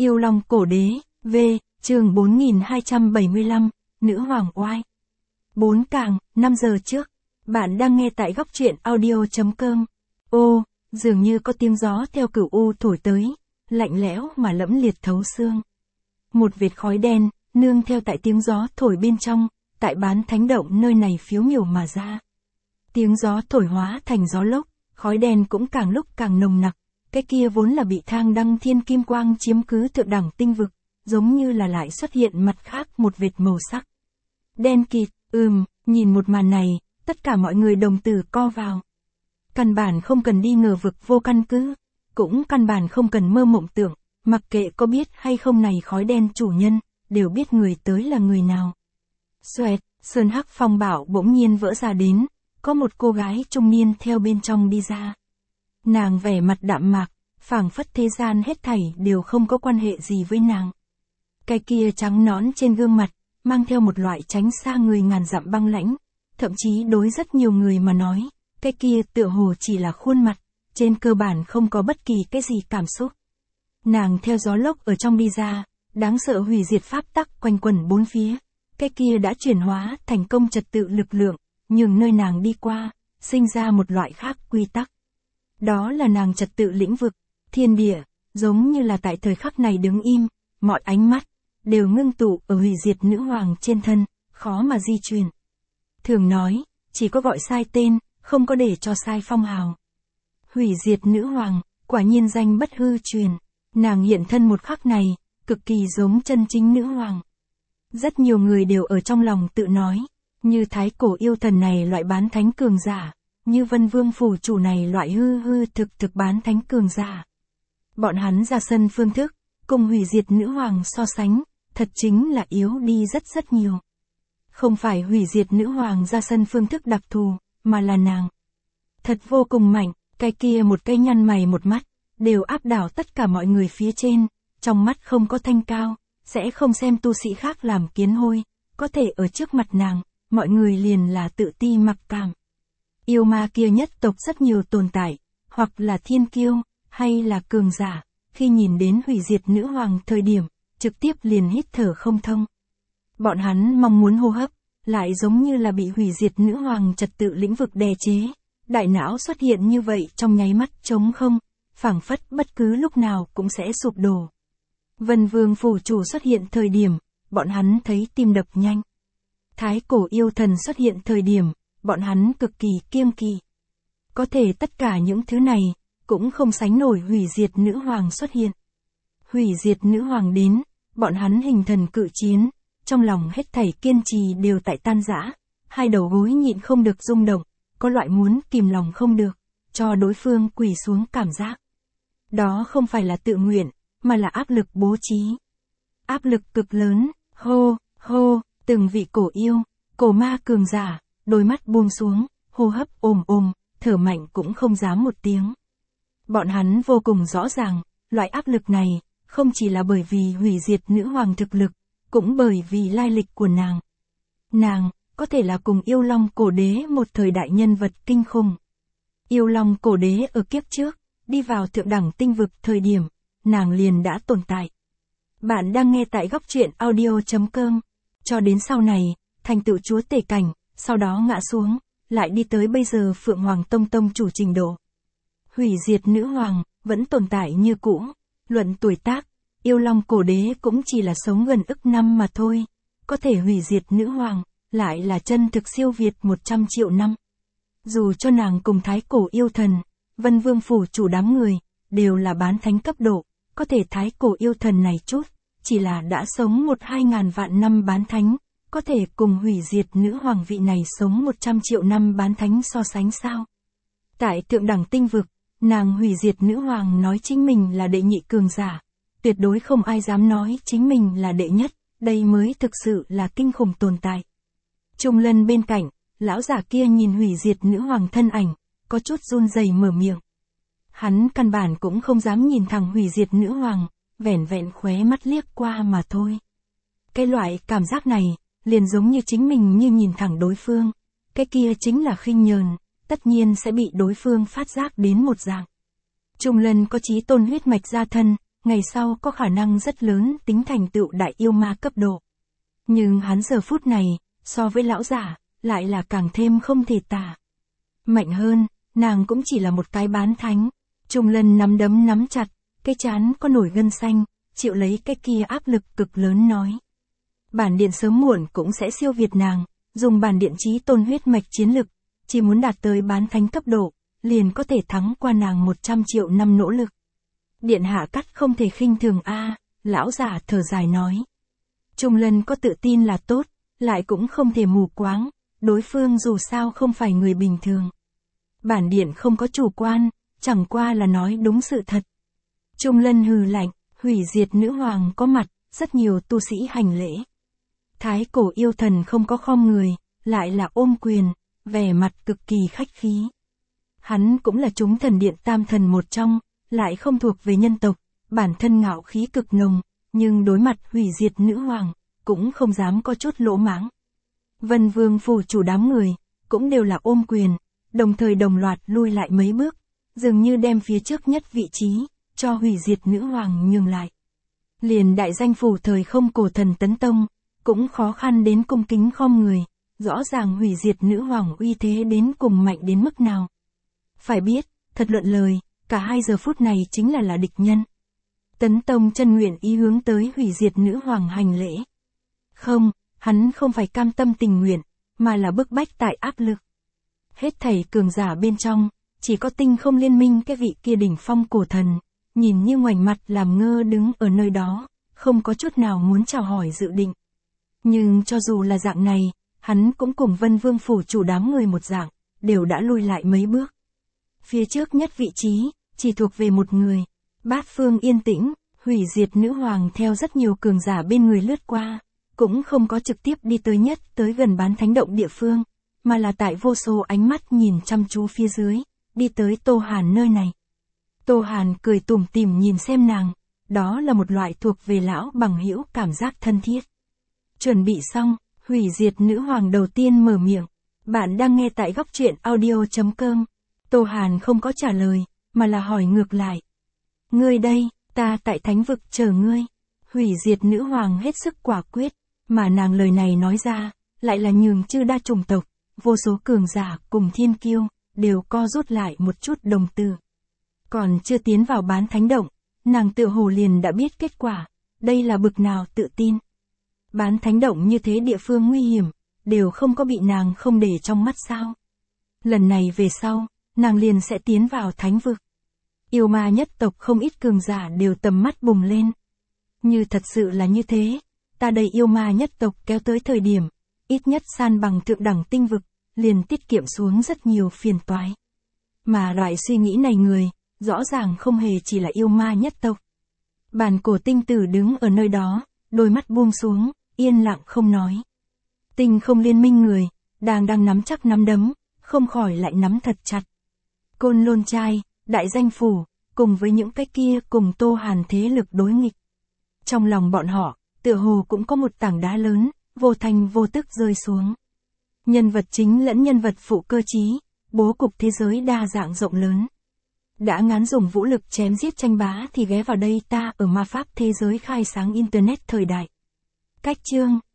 Yêu Long Cổ Đế, V, chương 4275, Nữ Hoàng Oai. 4 càng, 5 giờ trước. Bạn đang nghe tại góc truyện audio.com. Ô, dường như có tiếng gió theo cửu u thổi tới, lạnh lẽo mà lẫm liệt thấu xương. Một vệt khói đen, nương theo tại tiếng gió thổi bên trong, tại bán thánh động nơi này phiếu miểu mà ra. Tiếng gió thổi hóa thành gió lốc, khói đen cũng càng lúc càng nồng nặc. Cái kia vốn là bị thang đăng thiên kim quang chiếm cứ thượng đẳng tinh vực, giống như là lại xuất hiện mặt khác một vệt màu sắc. Đen kịt, nhìn một màn này, tất cả mọi người đồng tử co vào. Căn bản không cần đi ngờ vực vô căn cứ, cũng căn bản không cần mơ mộng tưởng, mặc kệ có biết hay không này khói đen chủ nhân, đều biết người tới là người nào. Xoẹt, sơn hắc phong bảo bỗng nhiên vỡ ra đến, có một cô gái trung niên theo bên trong đi ra. Nàng vẻ mặt đạm mạc, phảng phất thế gian hết thảy đều không có quan hệ gì với nàng. Cái kia trắng nõn trên gương mặt, mang theo một loại tránh xa người ngàn dặm băng lãnh, thậm chí đối rất nhiều người mà nói, cái kia tựa hồ chỉ là khuôn mặt, trên cơ bản không có bất kỳ cái gì cảm xúc. Nàng theo gió lốc ở trong đi ra, đáng sợ hủy diệt pháp tắc quanh quẩn bốn phía, cái kia đã chuyển hóa thành công trật tự lực lượng, nhưng nơi nàng đi qua, sinh ra một loại khác quy tắc. Đó là nàng trật tự lĩnh vực, thiên địa, giống như là tại thời khắc này đứng im, mọi ánh mắt, đều ngưng tụ ở hủy diệt nữ hoàng trên thân, khó mà di chuyển. Thường nói, chỉ có gọi sai tên, không có để cho sai phong hào. Hủy diệt nữ hoàng, quả nhiên danh bất hư truyền, nàng hiện thân một khắc này, cực kỳ giống chân chính nữ hoàng. Rất nhiều người đều ở trong lòng tự nói, như thái cổ yêu thần này loại bán thánh cường giả, như Vân Vương phủ chủ này loại hư thực bán thánh cường giả. Bọn hắn ra sân phương thức, cùng hủy diệt nữ hoàng so sánh, thật chính là yếu đi rất nhiều. Không phải hủy diệt nữ hoàng ra sân phương thức đặc thù, mà là nàng. Thật vô cùng mạnh, cái kia một cây nhăn mày một mắt, đều áp đảo tất cả mọi người phía trên, trong mắt không có thanh cao, sẽ không xem tu sĩ khác làm kiến hôi, có thể ở trước mặt nàng, mọi người liền là tự ti mặc cảm. Yêu ma kia nhất tộc rất nhiều tồn tại, hoặc là thiên kiêu, hay là cường giả, khi nhìn đến hủy diệt nữ hoàng thời điểm, trực tiếp liền hít thở không thông. Bọn hắn mong muốn hô hấp, lại giống như là bị hủy diệt nữ hoàng trật tự lĩnh vực đè chế, đại não xuất hiện như vậy trong nháy mắt trống không, phảng phất bất cứ lúc nào cũng sẽ sụp đổ. Vân Vương phủ chủ xuất hiện thời điểm, bọn hắn thấy tim đập nhanh. Thái cổ yêu thần xuất hiện thời điểm, bọn hắn cực kỳ kiêng kỵ. Có thể tất cả những thứ này, cũng không sánh nổi hủy diệt nữ hoàng xuất hiện. Hủy diệt nữ hoàng đến, bọn hắn hình thần cự chiến, trong lòng hết thảy kiên trì đều tại tan rã, hai đầu gối nhịn không được rung động, có loại muốn kìm lòng không được, cho đối phương quỳ xuống cảm giác. Đó không phải là tự nguyện, mà là áp lực bố trí. Áp lực cực lớn, hô, từng vị cổ yêu, cổ ma cường giả, đôi mắt buông xuống, hô hấp ồm, thở mạnh cũng không dám một tiếng. Bọn hắn vô cùng rõ ràng, loại áp lực này, không chỉ là bởi vì hủy diệt nữ hoàng thực lực, cũng bởi vì lai lịch của nàng. Nàng, có thể là cùng yêu long cổ đế một thời đại nhân vật kinh khủng. Yêu long cổ đế ở kiếp trước, đi vào thượng đẳng tinh vực thời điểm, nàng liền đã tồn tại. Bạn đang nghe tại góc truyện audio.com, cho đến sau này, thành tựu chúa tể cảnh, sau đó ngã xuống, lại đi tới bây giờ Phượng Hoàng Tông chủ trình độ. Hủy diệt nữ hoàng, vẫn tồn tại như cũ, luận tuổi tác, yêu long cổ đế cũng chỉ là sống gần ức năm mà thôi, có thể hủy diệt nữ hoàng, lại là chân thực siêu việt 100 triệu năm. Dù cho nàng cùng thái cổ yêu thần, Vân Vương phủ chủ đám người, đều là bán thánh cấp độ, có thể thái cổ yêu thần này chút, chỉ là đã sống 1-2 vạn năm bán thánh, có thể cùng hủy diệt nữ hoàng vị này sống 100 triệu năm bán thánh so sánh sao? Tại thượng đẳng tinh vực, nàng hủy diệt nữ hoàng nói chính mình là đệ nhị cường giả, tuyệt đối không ai dám nói chính mình là đệ nhất, đây mới thực sự là kinh khủng tồn tại. Trung Lân bên cạnh, lão giả kia nhìn hủy diệt nữ hoàng thân ảnh, có chút run rẩy mở miệng. Hắn căn bản cũng không dám nhìn thẳng hủy diệt nữ hoàng, vẻn vẹn khóe mắt liếc qua mà thôi. Cái loại cảm giác này, liền giống như chính mình như nhìn thẳng đối phương, cái kia chính là khinh nhờn, tất nhiên sẽ bị đối phương phát giác đến một dạng. Trung Lân có chí tôn huyết mạch gia thân, ngày sau có khả năng rất lớn tính thành tựu đại yêu ma cấp độ. Nhưng hắn giờ phút này, so với lão giả, lại là càng thêm không thể tả. Mạnh hơn, nàng cũng chỉ là một cái bán thánh. Trung Lân nắm đấm nắm chặt, cái trán có nổi gân xanh, chịu lấy cái kia áp lực cực lớn nói. Bản điện sớm muộn cũng sẽ siêu việt nàng, dùng bản điện chí tôn huyết mạch chiến lực, chỉ muốn đạt tới bán thánh cấp độ, liền có thể thắng qua nàng 100 triệu năm nỗ lực. Điện hạ cắt không thể khinh thường a, lão giả thở dài nói. Trung Lân có tự tin là tốt, lại cũng không thể mù quáng, đối phương dù sao không phải người bình thường. Bản điện không có chủ quan, chẳng qua là nói đúng sự thật. Trung Lân hừ lạnh, hủy diệt nữ hoàng có mặt, rất nhiều tu sĩ hành lễ. Thái cổ yêu thần không có khom người, lại là ôm quyền, vẻ mặt cực kỳ khách khí. Hắn cũng là chúng thần điện tam thần một trong, lại không thuộc về nhân tộc, bản thân ngạo khí cực nồng, nhưng đối mặt hủy diệt nữ hoàng, cũng không dám có chút lỗ mãng. Vân Vương phủ chủ đám người, cũng đều là ôm quyền, đồng thời đồng loạt lui lại mấy bước, dường như đem phía trước nhất vị trí, cho hủy diệt nữ hoàng nhường lại. Liền đại danh phủ thời không cổ thần tấn tông, cũng khó khăn đến cung kính khom người, rõ ràng hủy diệt nữ hoàng uy thế đến cùng mạnh đến mức nào. Phải biết, thật luận lời, cả hai giờ phút này chính là địch nhân. Tấn tông chân nguyện ý hướng tới hủy diệt nữ hoàng hành lễ. Không, hắn không phải cam tâm tình nguyện, mà là bức bách tại áp lực. Hết thảy cường giả bên trong, chỉ có tinh không liên minh cái vị kia đỉnh phong cổ thần, nhìn như ngoảnh mặt làm ngơ đứng ở nơi đó, không có chút nào muốn chào hỏi dự định. Nhưng cho dù là dạng này, hắn cũng cùng Vân Vương phủ chủ đám người một dạng, đều đã lui lại mấy bước. Phía trước nhất vị trí, chỉ thuộc về một người. Bát phương yên tĩnh, hủy diệt nữ hoàng theo rất nhiều cường giả bên người lướt qua, cũng không có trực tiếp đi tới nhất tới gần bán thánh động địa phương, mà là tại vô số ánh mắt nhìn chăm chú phía dưới, đi tới Tô Hàn nơi này. Tô Hàn cười tủm tỉm nhìn xem nàng, đó là một loại thuộc về lão bằng hữu cảm giác thân thiết. Chuẩn bị xong, hủy diệt nữ hoàng đầu tiên mở miệng. Bạn đang nghe tại góc truyện audio.com. Tô Hàn không có trả lời, mà là hỏi ngược lại. Ngươi đây, ta tại thánh vực chờ ngươi. Hủy diệt nữ hoàng hết sức quả quyết, mà nàng lời này nói ra, lại là nhường chư đa chủng tộc, vô số cường giả cùng thiên kiêu, đều co rút lại một chút đồng tử. Còn chưa tiến vào bán thánh động, nàng tựa hồ liền đã biết kết quả, đây là bực nào tự tin. Bán thánh động như thế địa phương nguy hiểm, đều không có bị nàng không để trong mắt sao. Lần này về sau, nàng liền sẽ tiến vào thánh vực. Yêu ma nhất tộc không ít cường giả đều tầm mắt bùng lên. Như thật sự là như thế, ta đây yêu ma nhất tộc kéo tới thời điểm, ít nhất san bằng thượng đẳng tinh vực, liền tiết kiệm xuống rất nhiều phiền toái. Mà loại suy nghĩ này người, rõ ràng không hề chỉ là yêu ma nhất tộc. Bàn cổ tinh tử đứng ở nơi đó, đôi mắt buông xuống, yên lặng không nói. Tinh không liên minh người, đang nắm chắc nắm đấm, không khỏi lại nắm thật chặt. Côn Lôn trai, đại danh phủ, cùng với những cái kia cùng Tô Hàn thế lực đối nghịch. Trong lòng bọn họ, tựa hồ cũng có một tảng đá lớn, vô thành vô tức rơi xuống. Nhân vật chính lẫn nhân vật phụ cơ trí, bố cục thế giới đa dạng rộng lớn. Đã ngán dùng vũ lực chém giết tranh bá thì ghé vào đây ta ở ma pháp thế giới khai sáng Internet thời đại. Cách chương